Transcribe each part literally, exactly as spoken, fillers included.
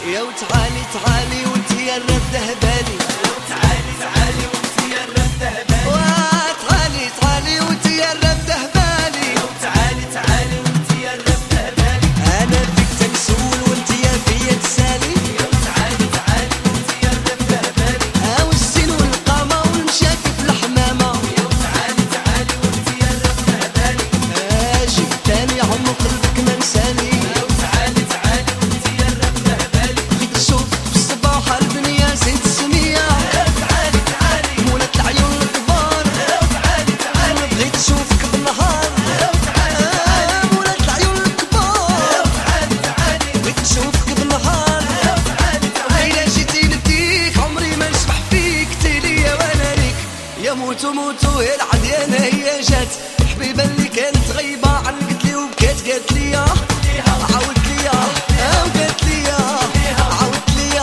يا وتعالي تعالي وانت يا الرده بالي، تعالي تعالي وانت يا الرده بالي، وتعالي تعالي وانت يا الرده بالي، تعالي تعالي وانت يا الرده بالي. انا فيك تنسول وانت يا فيا تسالي، تعالي تعالي وانت يا الرده بالي، هاو السين والقامه ونمشاكي في الحمامه، تعالي تعالي وانت يا الرده بالي. اجي تاني عم قلبك ما نساني، تعالي تعالي وانت يا الرده بالي، بغيت نشوفك في الصباح الدنيا زيد السميه، تعالي تعالي مولات العيون الكبار، تعالي تعالي بغيت نشوفك بالنهار، آه، مولات العيون الكبار، تعالي تعالي بغيت نشوفك بالنهار، وإلا جيتي نديك عمري ما نشبح فيك تيليا وانا ليك، يا موتو موتو يا العديانة هي جات، حبيبة اللي كانت غايبة عنك قلت لي وبكات قالت لي عاودت لي آه، وقالت لي عاودت لي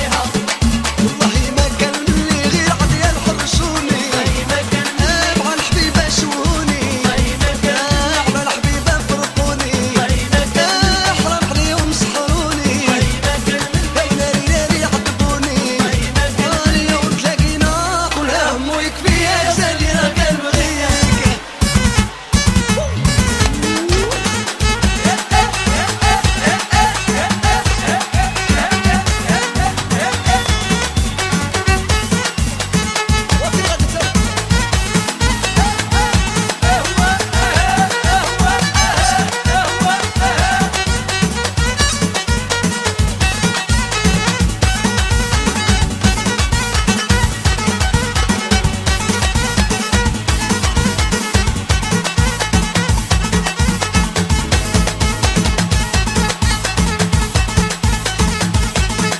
والله ما كان اللي غير عديان حرشوني، آه، مع الحبيبة شوهوني، آه، على الحبيبة فرقوني، آه، حرام عليهم سحروني، ناري ناري عذبوني، آه، اليوم تلاقينا كل هم ويكفي يا زالي راه كان بغيك.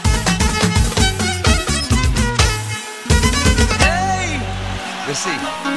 Merci.